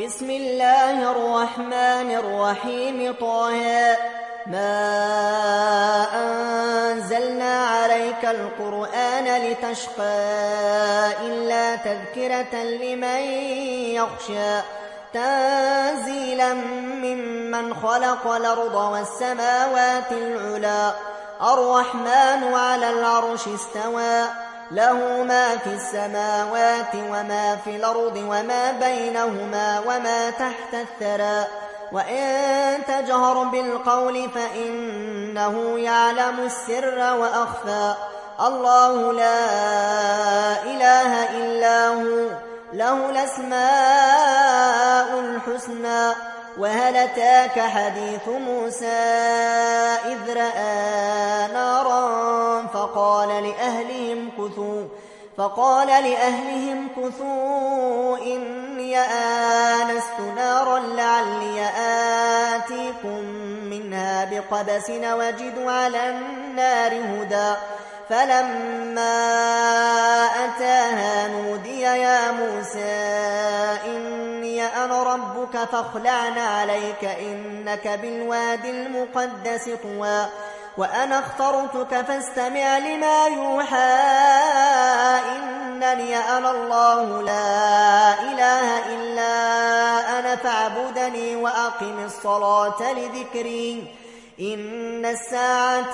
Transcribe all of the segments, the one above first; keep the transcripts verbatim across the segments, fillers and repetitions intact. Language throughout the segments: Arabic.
بسم الله الرحمن الرحيم طه ما أنزلنا عليك القرآن لتشقى إلا تذكرة لمن يخشى تنزيلا ممن خلق الأرض والسماوات العلى الرحمن على العرش استوى له ما في السماوات وما في الأرض وما بينهما وما تحت الثرى وإن تجهر بالقول فإنه يعلم السر وأخفى الله لا إله إلا هو له الأسماء الحسنى وهل أتاك حديث موسى إذ رأى نارا فقال لأهلهم كثوا فقال لأهلهم كثوا إني آنست نارا لعلي آتيكم منها بقبس وجد على النار هدى فلما أتاها نودي يا موسى إني أنا ربك فاخلعن عليك إنك بالوادي المقدس طوى وأنا اخترتك فاستمع لما يوحى إنني أنا الله لا إله إلا أنا فاعبدني وأقم الصلاة لذكري إن الساعة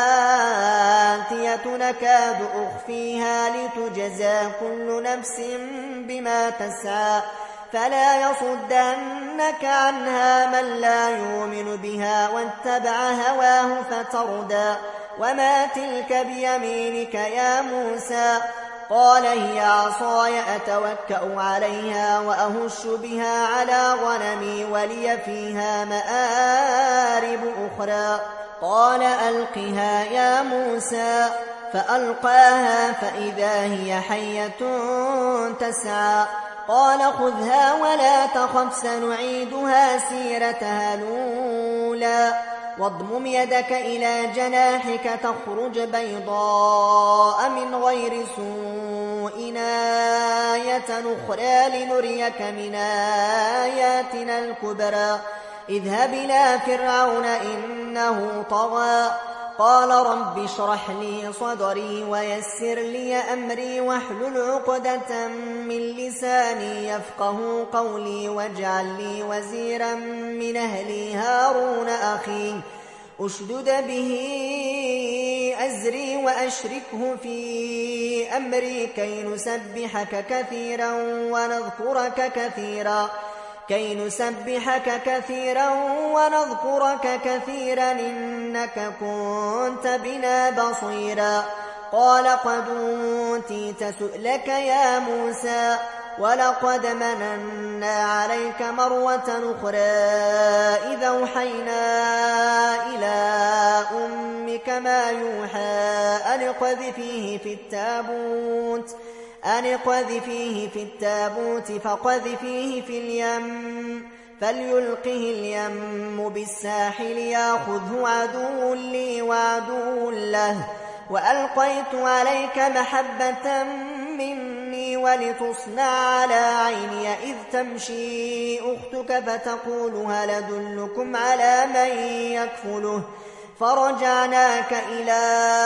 آتية نكاد أخفيها لتجزى كل نفس بما تسعى فلا يصدنك عنها من لا يؤمن بها واتبع هواه فتردى وما تلك بيمينك يا موسى قال هي عصاي أتوكأ عليها وأهش بها على غنمي ولي فيها مآرب أخرى قال ألقها يا موسى فألقاها فإذا هي حية تسعى قال خذها ولا تخف سنعيدها سيرتها الأولى واضمم يدك إلى جناحك تخرج بيضاء من غير سوء آية أخرى لنريك من آياتنا الكبرى اذهب إلى فرعون إنه طغى قال رب اشرح لي صدري ويسر لي أمري واحلل عقدة من لساني يفقه قولي واجعل لي وزيرا من أهلي هارون أخي أشدد به أزري وأشركه في أمري كي نسبحك كثيرا ونذكرك كثيرا كي نسبحك كثيرا ونذكرك كثيرا إنك كنت بنا بصيرا قال قد أوتيت سؤلك يا موسى ولقد مننا عليك مرة أخرى إذا أوحينا إلى أمك ما يوحى أن اقذفيه في التابوت أن اقذفيه في التابوت فقذفيه في اليم فليلقه اليم بالساحل ياخذه عدو لي وعدو له وألقيت عليك محبة مني ولتصنع على عيني إذ تمشي أختك فتقول هل أدلكم على من يكفله فرجعناك إلى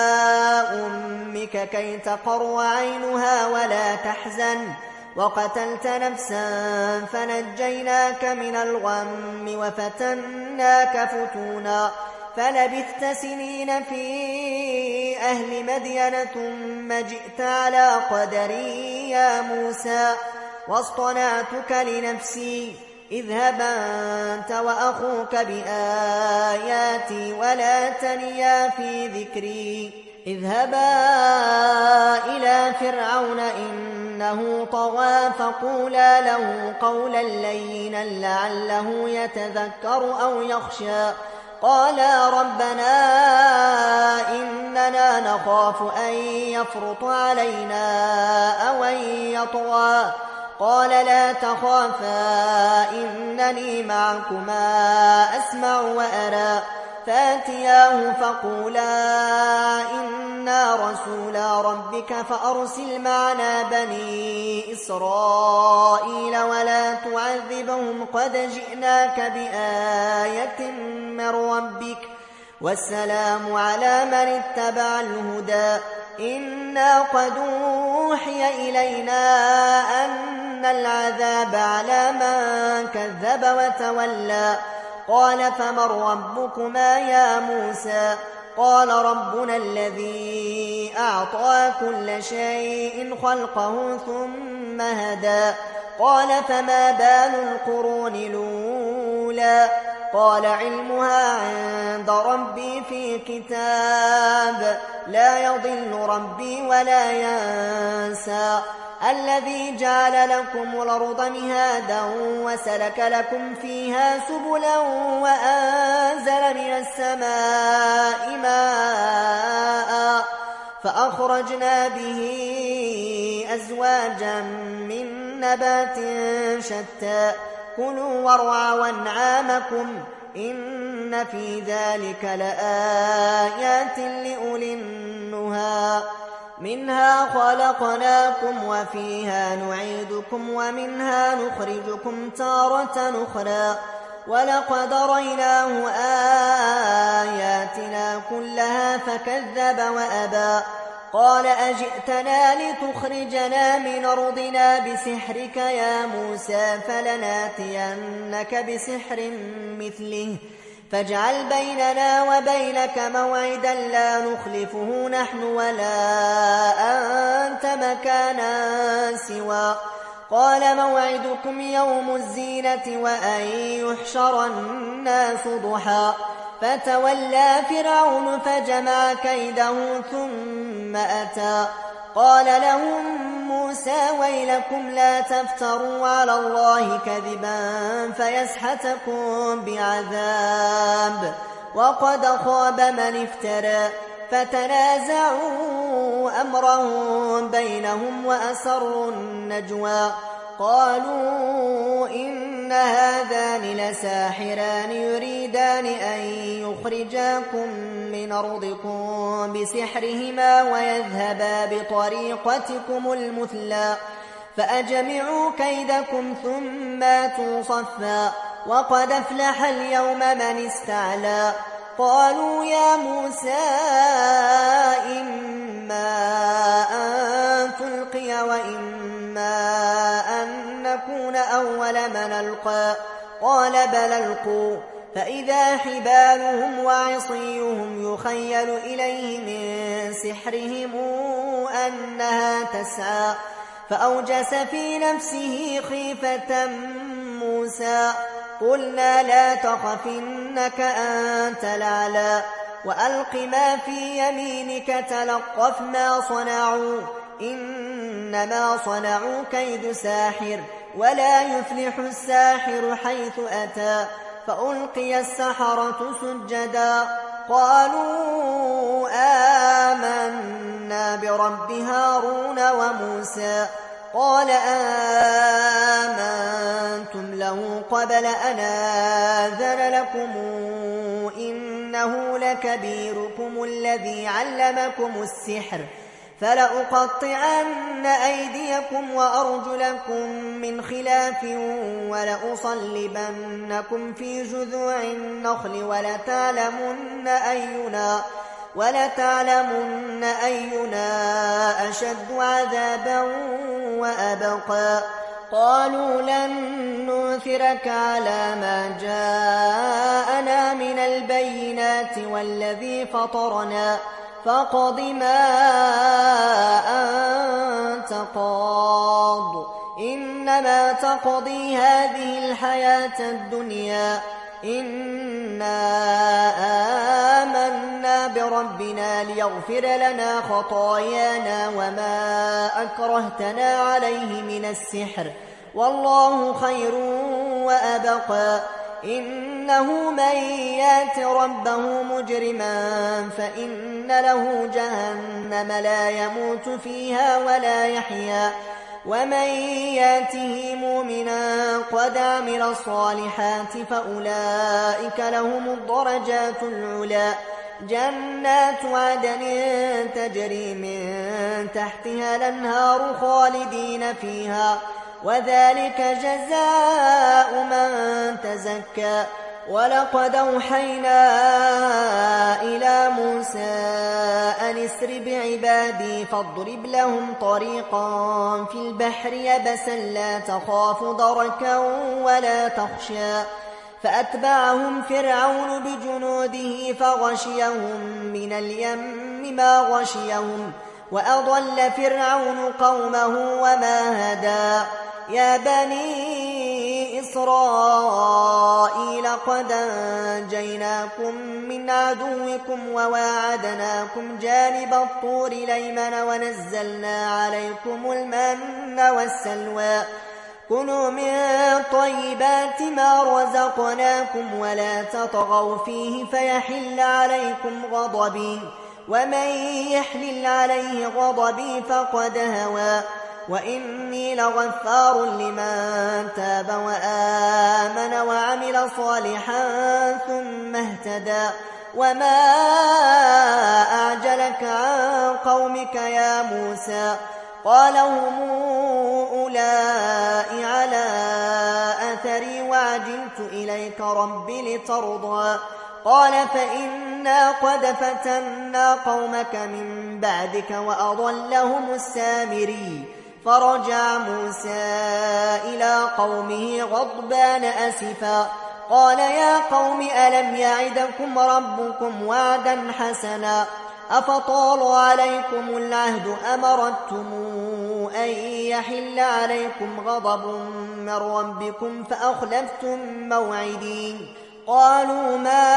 أمك كي تقر عينها ولا تحزن وقتلت نفسا فنجيناك من الغم وفتناك فتونا فلبثت سنين في أهل مدين ثم جئت على قدري يا موسى واصطنعتك لنفسي اذهب أنت وأخوك بآياتي ولا تنيا في ذكري اذهبا إلى فرعون إنه طغى فقولا له قولا لينا لعله يتذكر أو يخشى قالا ربنا إننا نخاف أن يفرط علينا أو أن يطغى قال لا تخافا إنني معكما أسمع وأرى فاتياه فقولا إن إنا رسولا ربك فأرسل معنا بني إسرائيل ولا تعذبهم قد جئناك بآية من ربك والسلام على من اتبع الهدى إنا قد أوحي إلينا أن العذاب على من كذب وتولى قال فمن ربكما يا موسى قال ربنا الذي أعطى كل شيء خلقه ثم هدى قال فما بال القرون الأولى قال علمها عند ربي في كتاب لا يضل ربي ولا ينسى الذي جعل لكم الأرض مهادا وسلك لكم فيها سبلا وأنزل من السماء ماء فأخرجنا به أزواجا من نبات شتى كلوا وارعوا أنعامكم إن في ذلك لآيات لأولي النهى منها خلقناكم وفيها نعيدكم ومنها نخرجكم تارة أخرى ولقد رأيناه آياتنا كلها فكذب وأبى قال أجئتنا لتخرجنا من أرضنا بسحرك يا موسى فلناتينك بسحر مثله فاجعل بيننا وبينك موعدا لا نخلفه نحن ولا أنت مكانا سوى قال موعدكم يوم الزينة وأن يحشر الناس ضحى فتولى فرعون فجمع كيده ثم أتى قال لهم موسى ويلكم لا تفتروا على الله كذبا فيسحتكم بعذاب وقد خاب من افترى فتنازعوا أمرهم بينهم وأسروا النجوى قالوا إن هذان لساحران يريدان أن يخرجاكم من أرضكم بسحرهما ويذهبا بطريقتكم المثلى فأجمعوا كيدكم ثم آتوا صفا وقد أفلح اليوم من استعلى قالوا يا موسى إما أن تلقي وإما أن نكون أول من ألقى قال بل ألقوا فإذا حبالهم وعصيهم يخيل إليه من سحرهم أنها تسعى فأوجس في نفسه خيفة موسى قلنا لا تخف إنك أنت الأعلى وألق ما في يمينك تلقف ما صنعوا إنما صنعوا كيد ساحر ولا يفلح الساحر حيث أتى فألقي السحرة سجدا قالوا آمنا برب هارون وموسى قال آمنتم له قبل أن آذن لكم إنه لكبيركم الذي علمكم السحر فلأقطعن أيديكم وأرجلكم من خلاف ولأصلبنكم في جذوع النخل ولتعلمن أينا ولتعلمن أينا أشد عذابا وأبقى قالوا لن نؤثرك على ما جاءنا من البينات والذي فطرنا فاقض ما أنت قاض إنما تقضي هذه الحياة الدنيا إنا آمنا بربنا ليغفر لنا خطايانا وما أكرهتنا عليه من السحر والله خير وأبقى إنه من يات ربه مجرما فإن له جهنم لا يموت فيها ولا يحيا ومن ياته مؤمنا قد عمل الصالحات فأولئك لهم الدرجات العلى جنات عدن تجري من تحتها الأنهار خالدين فيها وذلك جزاء من تزكى ولقد أوحينا إلى موسى أن اسر بعبادي فاضرب لهم طريقا في البحر يبسا لا تخاف دركا ولا تخشى فأتبعهم فرعون بجنوده فغشيهم من اليم ما غشيهم وأضل فرعون قومه وما هدى يا بني إسرائيل قد أنجيناكم من عدوكم وواعدناكم جانب الطور الأيمن ونزلنا عليكم المن والسلوى كلوا من طيبات ما رزقناكم ولا تطغوا فيه فيحل عليكم غضبي ومن يحلل عليه غضبي فقد هوى وإني لغفار لمن تاب وآمن وعمل صالحا ثم اهتدى وما أعجلك عن قومك يا موسى قال هم أولئك على أثري وعجلت إليك رب لترضى قال فإنا قد فتنا قومك من بعدك وأضلهم السامري فرجع موسى إلى قومه غضبان أسفا قال يا قوم ألم يعدكم ربكم وعدا حسنا أفطال عليكم العهد أمرتم أن يحل عليكم غضب من ربكم فأخلفتم موعدي قالوا ما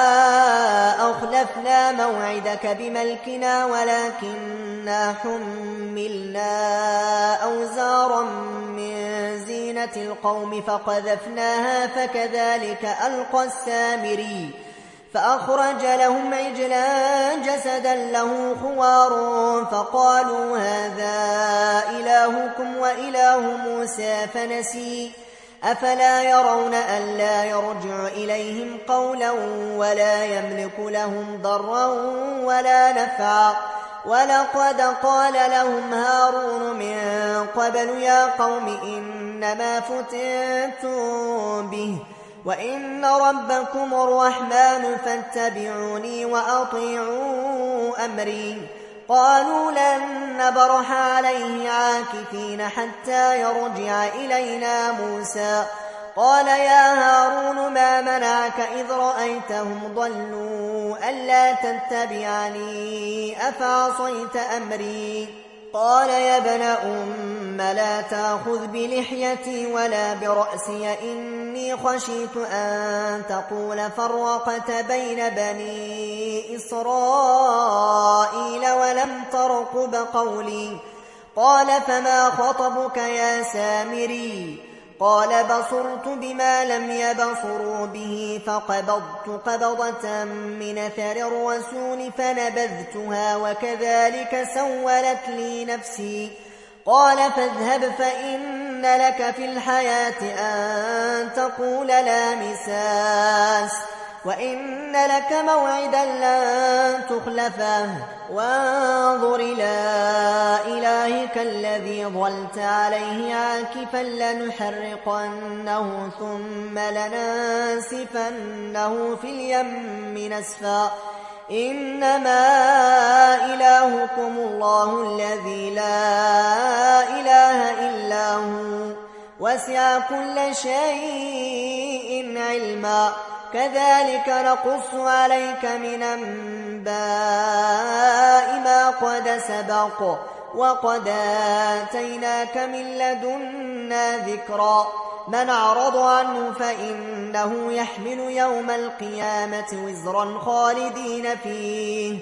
أخلفنا موعدك بملكنا ولكننا حملنا أوزارا من زينة القوم فقذفناها فكذلك ألقى السامري فأخرج لهم عجلا جسدا له خوار فقالوا هذا إلهكم وإله موسى فنسي أفلا يرون ألا يرجع إليهم قولا ولا يملك لهم ضرا ولا نفعا ولقد قال لهم هارون من قبل يا قوم إنما فتنتم به وإن ربكم الرحمن فاتبعوني وأطيعوا أمري قالوا لن نبرح عليه عاكفين حتى يرجع إلينا موسى قال يا هارون ما منعك إذ رأيتهم ضلوا ألا تتبعني أفعصيت أمري قال يا ابن أم لا تأخذ بلحيتي ولا برأسي إني خشيت أن تقول فرقت بين بني إسرائيل ولم ترقب قولي قال فما خطبك يا سامري قال بصرت بما لم يبصروا به فقبضت قبضة من أثر الرسول فنبذتها وكذلك سولت لي نفسي قال فاذهب فإن لك في الحياة أن تقول لا مساس وإن لك موعدا لن تخلفه وانظر إلى إلهك الذي ظلت عليه عاكفا لنحرقنه ثم لننسفنه في اليم نسفا إنما إلهكم الله الذي لا إله إلا هو وسع كل شيء علما كذلك نقص عليك من أنباء ما قد سبق وقد آتيناك من لدنا ذكرا من أعرض عنه فإنه يحمل يوم القيامة وزرا خالدين فيه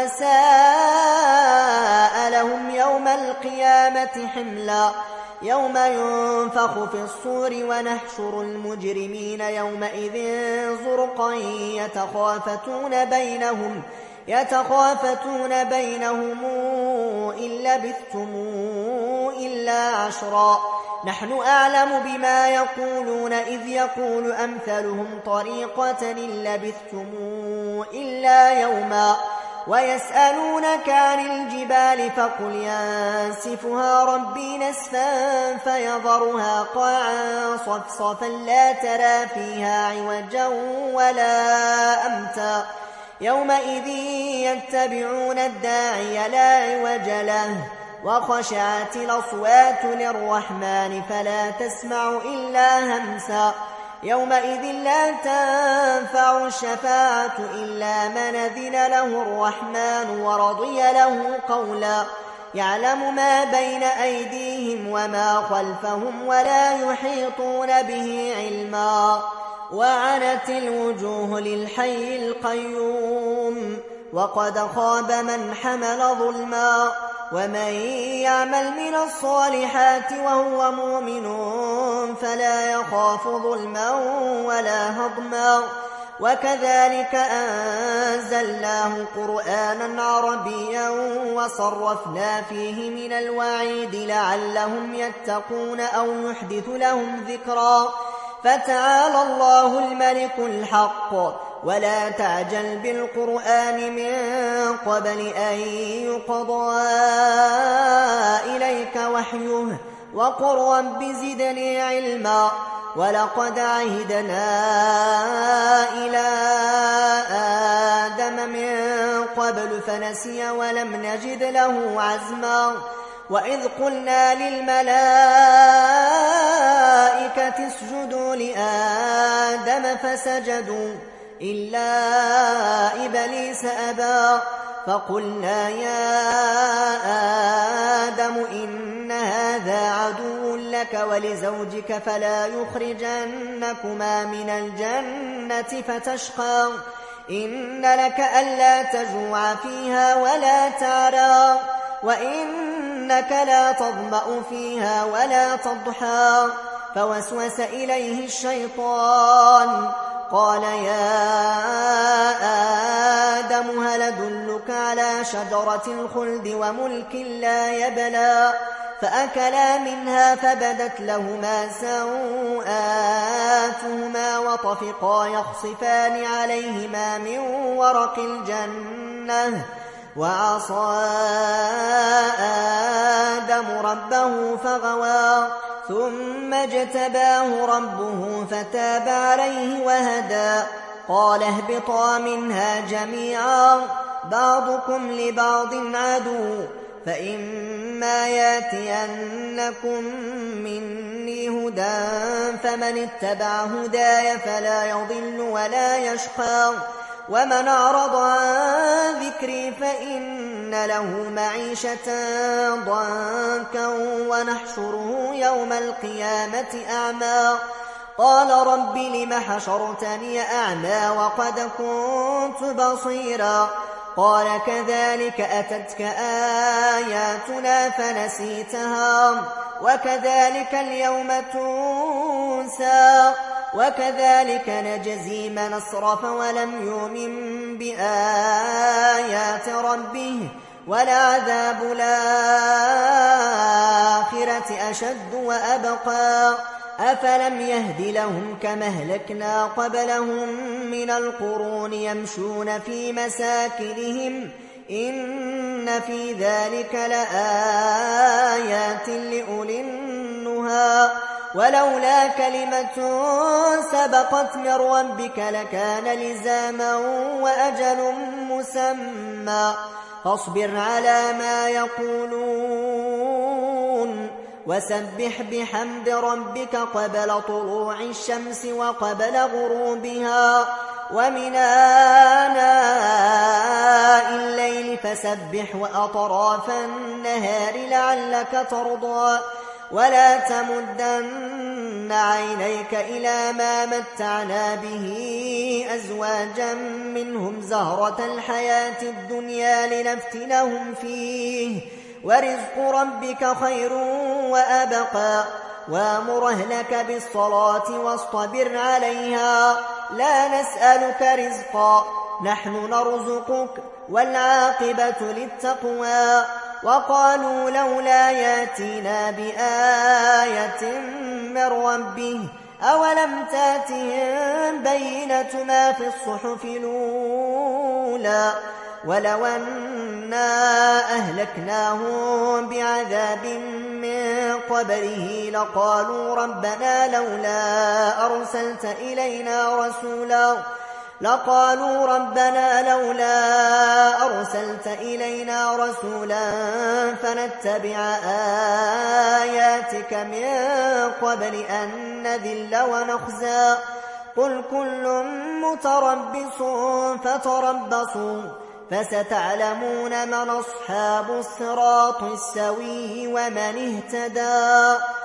وساء لهم يوم القيامة حملا يوم ينفخ في الصور ونحشر المجرمين يومئذ زرقا يتخافتون بينهم يتخافتون بينهم إن لبثتم إلا عشرا نحن أعلم بما يقولون إذ يقول أمثلهم طريقة إن لبثتم إلا يوما ويسألونك عن الجبال فقل ينسفها ربي نسفا فيذرها قاعا صفصفا لا ترى فيها عوجا ولا أمتا يومئذ يتبعون الداعي لا عوج له وخشعت الأصوات للرحمن فلا تسمع إلا همسا يومئذ لا تنفع الشفاعة إلا من أذن له الرحمن ورضي له قولا يعلم ما بين أيديهم وما خلفهم ولا يحيطون به علما وعنت الوجوه للحي القيوم وقد خاب من حمل ظلما ومن يعمل من الصالحات وهو مؤمن فلا يخاف ظلما ولا هضما وكذلك أنزلناه قرآنا عربيا وصرفنا فيه من الوعيد لعلهم يتقون أو يحدث لهم ذكرا فتعالى الله الملك الحق ولا تعجل بالقرآن من قبل أن يقضى إليك وحيه وقل رب زدني علما ولقد عهدنا إلى آدم من قبل فنسي ولم نجد له عزما وإذ قلنا للملائكة اسجدوا لآدم فسجدوا إلا إبليس أبى فقلنا يا آدم إن هذا عدو لك ولزوجك فلا يخرجنكما من الجنة فتشقى إن لك ألا تجوع فيها ولا تعرى وإنك لا تظمأ فيها ولا تضحى فوسوس إليه الشيطان قال يا آدم هل أدلك على شجرة الخلد وملك لا يبلى فأكلا منها فبدت لهما سوآتهما وطفقا يخصفان عليهما من ورق الجنة وعصى آدم ربه فغوى ثم اجتباه ربه فتاب عليه وهدى قال اهبطا منها جميعا بعضكم لبعض عدو فإما ياتينكم مني هدى فمن اتبع هداي فلا يضل ولا يشقى ومن أعرض عن ذكري فإن له معيشة ضنكا ونحشره يوم القيامة أعمى قال رب لم حشرتني أعمى وقد كنت بصيرا قال كذلك أتتك آياتنا فنسيتها وكذلك اليوم تنسى وكذلك نجزي من أسرف ولم يؤمن بآيات ربه ولعذاب الآخرة أشد وأبقى أفلم يهد لهم كما أهلكنا قبلهم من القرون يمشون في مساكنهم إن في ذلك لآيات لأولي النهى ولولا كلمة سبقت من ربك لكان لزاما وأجل مسمى فاصبر على ما يقولون وسبح بحمد ربك قبل طلوع الشمس وقبل غروبها ومن آناء الليل فسبح وأطراف النهار لعلك ترضى ولا تمدن عينيك إلى ما متعنا به أزواجا منهم زهرة الحياة الدنيا لنفتنهم فيه ورزق ربك خير وأبقى وامر أهلك بالصلاة واصطبر عليها لا نسألك رزقا نحن نرزقك والعاقبة للتقوى وقالوا لولا ياتينا بآية من ربه أولم تاتهم بينة ما في الصحف الأولى ولو أنا أهلكناهم بعذاب من قبله لقالوا ربنا لولا أرسلت إلينا رسولا لقالوا ربنا لولا أرسلت إلينا رسولا فنتبع آياتك من قبل أن نذل ونخزى قل كل متربص فتربصوا فستعلمون من أصحاب الصراط السوي ومن اهتدى.